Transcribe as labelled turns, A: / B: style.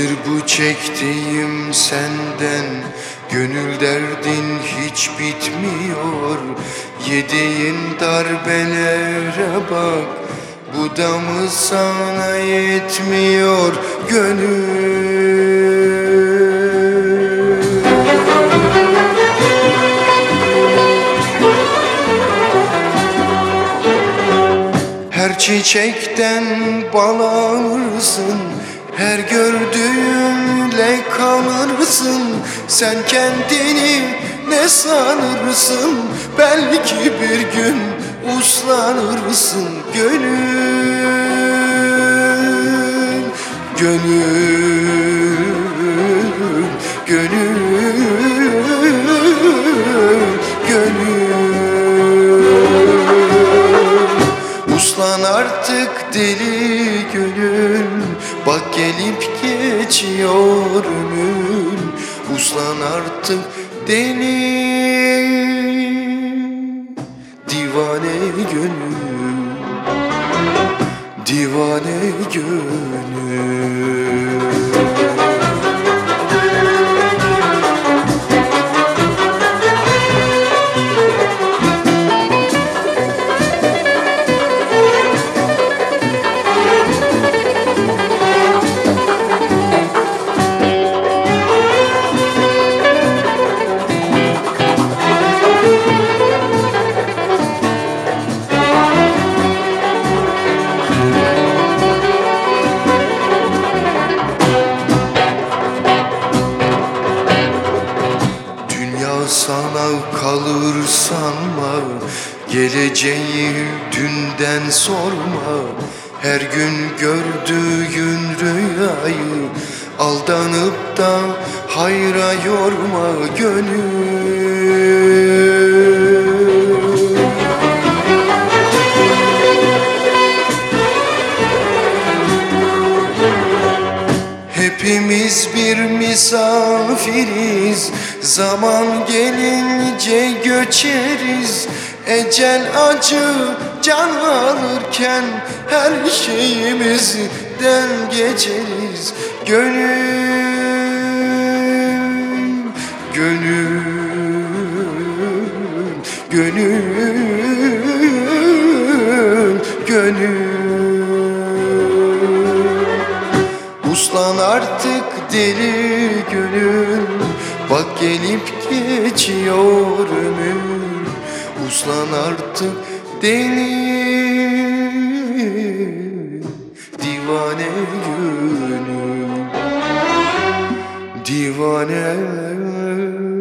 A: Nedir bu çektiğim senden? Gönül derdin hiç bitmiyor. Yediğin darbelere bak, bu da mı sana yetmiyor gönül? Her çiçekten bal alırsın, her gördüğünle kalırsın. Sen kendini ne sanırsın? Belki bir gün uslanırsın gönül, gönül, gönül, gönül. Uslan artık deli gönül, bak gelip geçiyor ömür. Uslan artık deli, divane gönül, divane gönül. Sana kalır sanma, geleceği dünden sorma. Her gün gördüğün rüyayı aldanıp da hayra yorma gönül. Hepimiz bir misafiriz, zaman gelince göçeriz. Ecel acı can alırken her şeyimizden geçeriz gönül, gönül, gönül, gönül. Uslan artık deli gönül, bak gelip geçiyor ömür. Uslan artık deli, divane gönül, divane.